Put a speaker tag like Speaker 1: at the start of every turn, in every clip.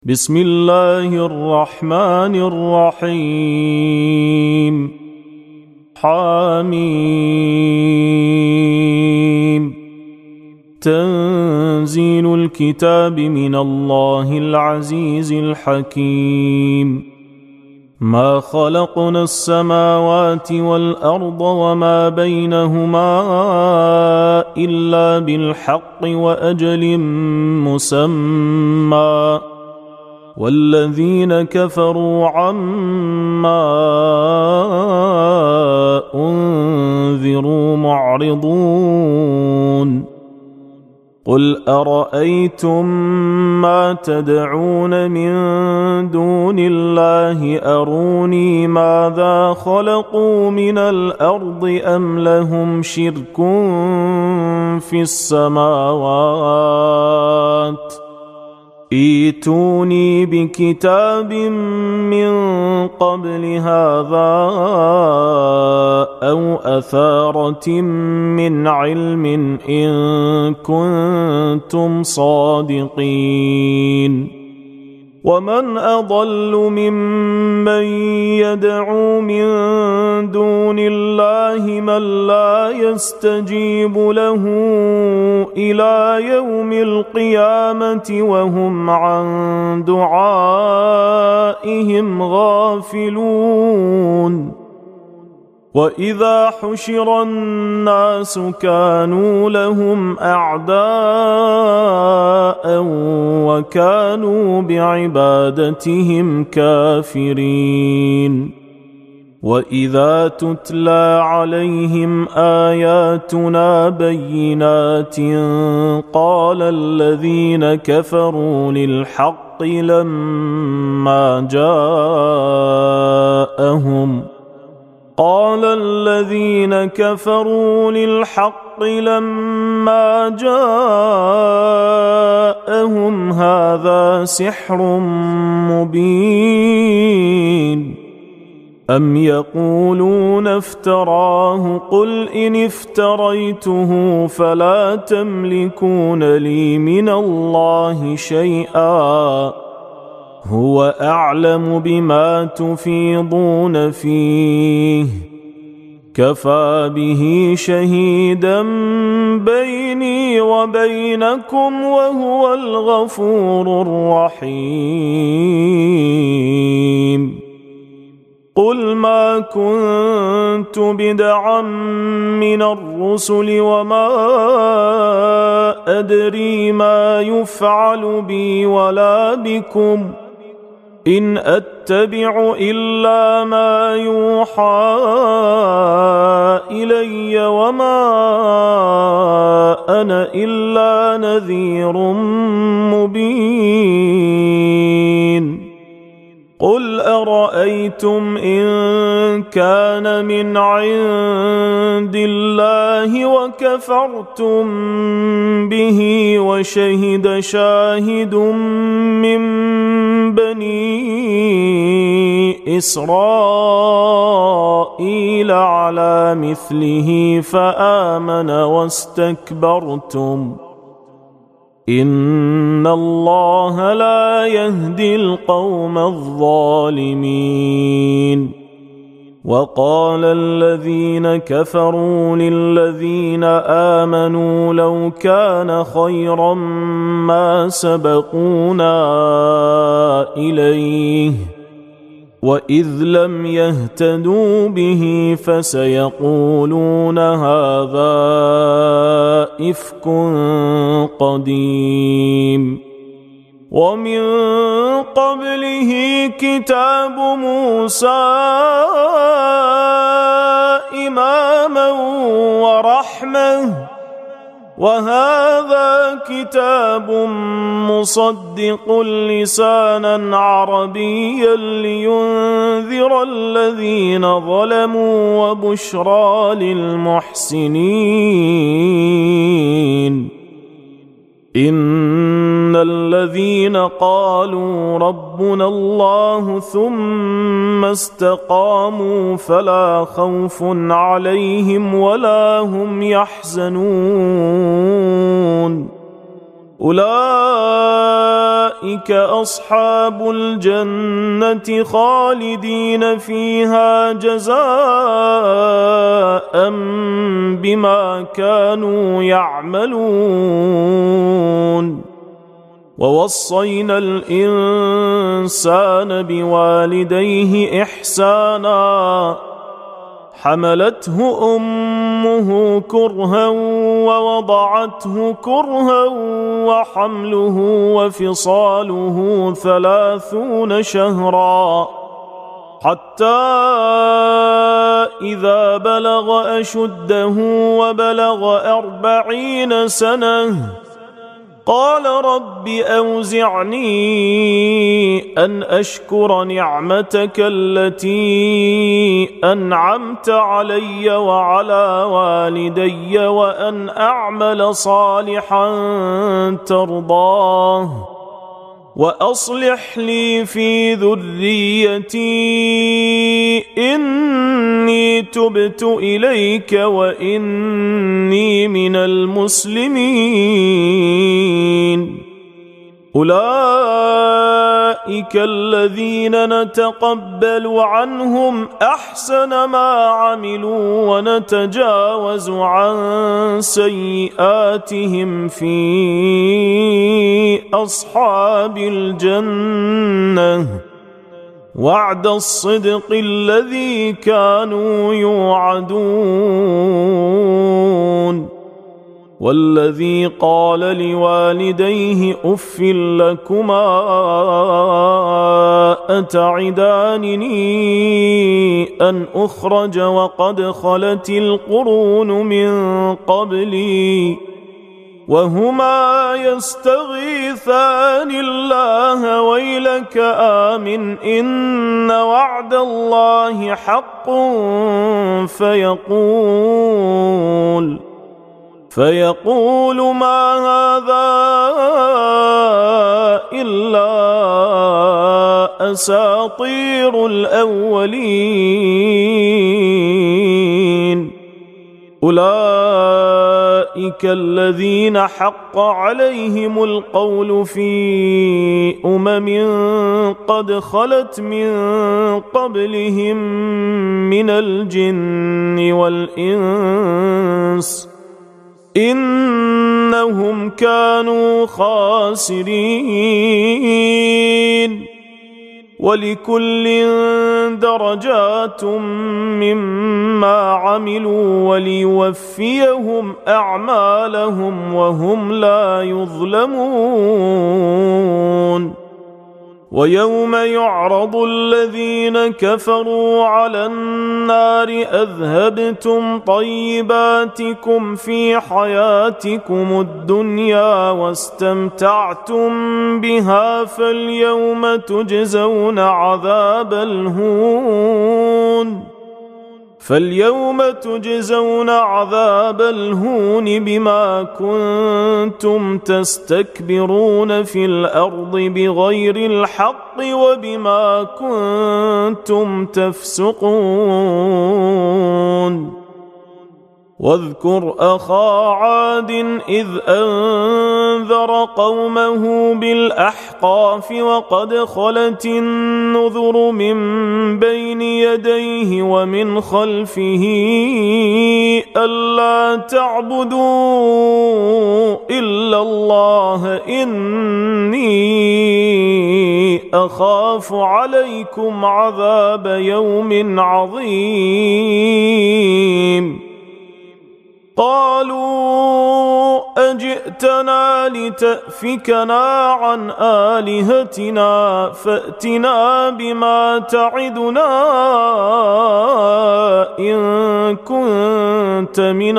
Speaker 1: بسم الله الرحمن الرحيم حميم تنزيل الكتاب من الله العزيز الحكيم ما خلقنا السماوات والأرض وما بينهما إلا بالحق وأجل مسمى والذين كفروا عما أنذروا معرضون قل أرأيتم ما تدعون من دون الله أروني ماذا خلقوا من الأرض أم لهم شرك في السماوات ائتوني بكتاب من قبل هذا أو أثارة من علم إن كنتم صادقين ومن أضل ممن يدعو من دون الله من لا يستجيب له إلى يوم القيامة وهم عن دعائهم غافلون وإذا حشر الناس كانوا لهم أعداء وكانوا بعبادتهم كافرين وإذا تتلى عليهم آياتنا بينات قال الذين كفروا للحق لما جاءهم هذا سحر مبين أم يقولون افتراه قل إن افتريته فلا تملكون لي من الله شيئا هو أعلم بما تفيضون فيه كفى به شهيدا بيني وبينكم وهو الغفور الرحيم قل ما كنت بدعا من الرسل وما أدري ما يفعل بي ولا بكم إن أتبع إلا ما يوحى إلي وما أنا إلا نذير مبين قل أرأيتم إن كان من عند الله وكفرتم به وشهد شاهد من بني إسرائيل على مثله فآمن واستكبرتم إن الله لا يهدي القوم الظالمين وقال الذين كفروا للذين آمنوا لو كان خيرا ما سبقونا إليه وإذ لم يهتدوا به فسيقولون هذا إفك قديم ومن قبله كتاب موسى إماما ورحمة وهذا كتاب مصدق لسانا عربيا لينذر الذين ظلموا وبشرى للمحسنين إن الذين قالوا ربنا الله ثم استقاموا فلا خوف عليهم ولا هم يحزنون أولئك أصحاب الجنة خالدين فيها جزاء بما كانوا يعملون ووصينا الإنسان بوالديه إحسانا حملته أمه كرها ووضعته كرها وحمله وفصاله 30 شهرا حتى إذا بلغ أشده وبلغ 40 سنة قال رب أوزعني أن أشكر نعمتك التي أنعمت علي وعلى والدي وأن أعمل صالحا ترضاه وأصلح لي في ذريتي إني تبت إليك وإني من المسلمين أولئك الذين نتقبل عنهم أحسن ما عملوا ونتجاوز عن سيئاتهم في أصحاب الجنة وعد الصدق الذي كانوا يوعدون والذي قال لوالديه أف لكما أتعدانني أن أخرج وقد خلت القرون من قبلي وهما يستغيثان الله ويلك آمن إن وعد الله حق فيقول ما هذا إلا أساطير الأولين أولئك الذين حق عليهم القول في قد خلت من قبلهم من الجن والإنس إنهم كانوا خاسرين ولكل درجات مما عملوا وليوفيهم أعمالهم وهم لا يظلمون ويوم يعرض الذين كفروا على النار أذهبتم طيباتكم في حياتكم الدنيا واستمتعتم بها فاليوم تجزون عذاب الهون بما كنتم تستكبرون في الأرض بغير الحق وبما كنتم تفسقون واذكر أخا عاد إذ أنذر قومه بالأحقاف وقد خلت النذر من بين يديه ومن خلفه ألا تعبدوا إلا الله إني أخاف عليكم عذاب يوم عظيم قالوا أجئتنا لتأفكنا عن آلهتنا فأتنا بما تعدنا إن كنت من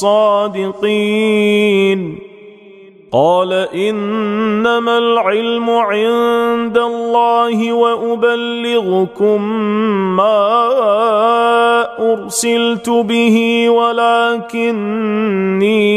Speaker 1: الصادقين قال إنما العلم عند الله وأبلغكم ما أرسلت به ولكني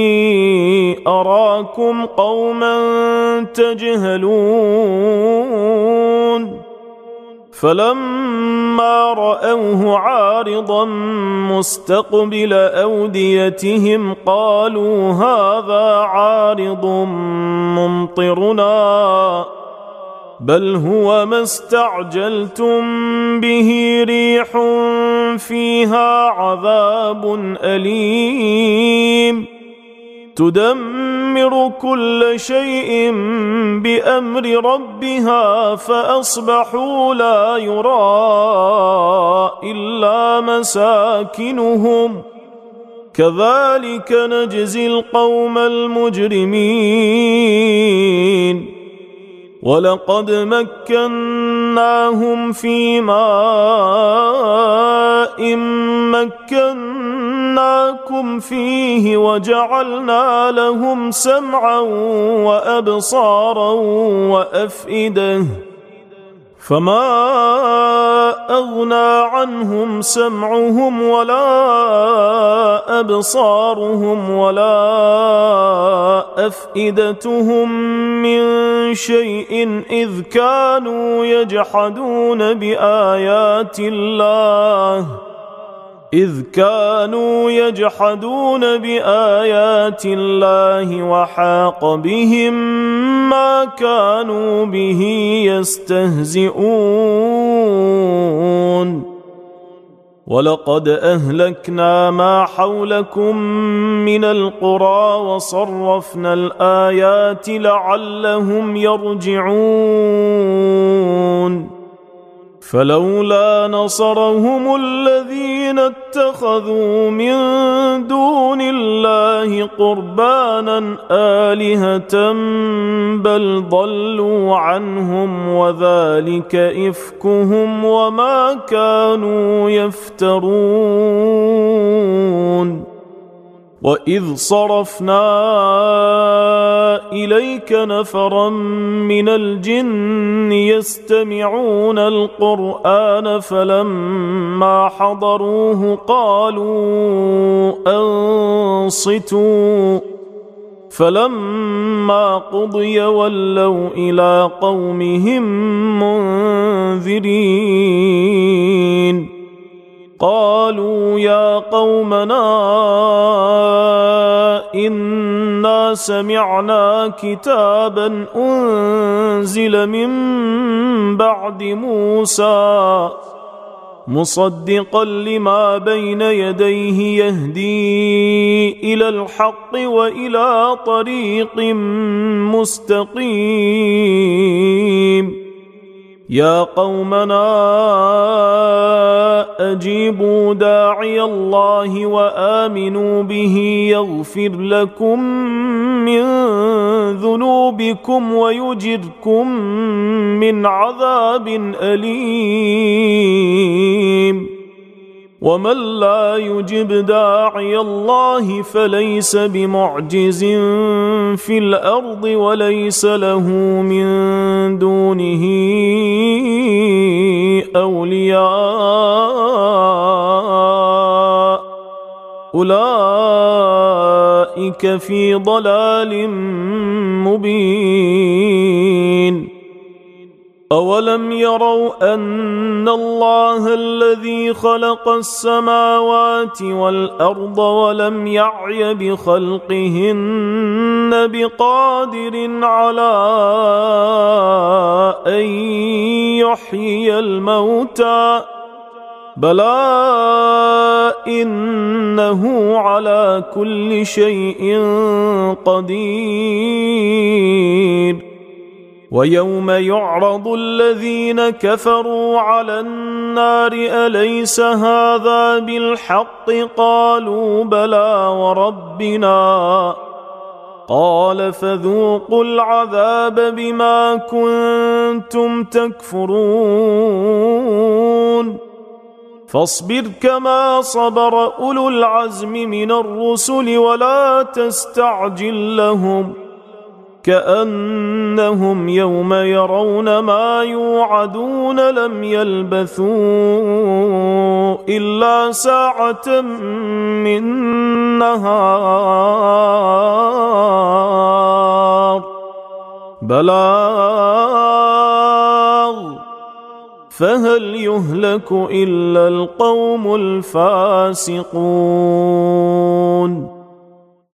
Speaker 1: أراكم قوما تجهلون فلما فلما رأوه عارضا مستقبل أوديتهم قالوا هذا عارض ممطرنا بل هو ما استعجلتم به ريح فيها عذاب أليم تدمر كل شيء بأمر ربها فأصبحوا لا يرى إلا مساكنهم كذلك نجزي القوم المجرمين ولقد مكناهم في ماء مكناكم فيه وجعلنا لهم سمعا وأبصارا وأفئدة فما أغنى عنهم سمعهم ولا أبصارهم ولا أفئدتهم من شيء إذ كانوا يجحدون بآيات الله وحاق بهم ما كانوا به يستهزئون ولقد أهلكنا ما حولكم من القرى وصرفنا الآيات لعلهم يرجعون فلولا نصرهم الذين اتخذوا من دون الله قربانا آلهة بل ضلوا عنهم وذلك إفكهم وما كانوا يفترون وإذ صرفنا إليك نفرا من الجن يستمعون القرآن فلما حضروه قالوا أنصتوا فلما قضي ولوا إلى قومهم منذرين قالوا يا قومنا إنا سمعنا كتابا أنزل من بعد موسى مصدقا لما بين يديه يهدي إلى الحق وإلى طريق مستقيم يا قومنا أجيبوا داعي الله وآمنوا به يغفر لكم من ذنوبكم ويجركم من عذاب أليم ومن لا يجب داعي الله فليس بمعجز في الأرض وليس له من دونه أولياء أولئك في ضلال مبين أولم يروا أن الله الذي خلق السماوات والأرض ولم يعي بخلقهن بقادر على أن يحيي الموتى بلى إنه على كل شيء قدير ويوم يعرض الذين كفروا على النار أليس هذا بالحق قالوا بلى وربنا قال فذوقوا العذاب بما كنتم تكفرون فاصبر كما صبر أولو العزم من الرسل ولا تستعجل لهم كأنهم يوم يرون ما يوعدون لم يلبثوا إلا ساعة من نهار بلاغ فهل يهلك إلا القوم الفاسقون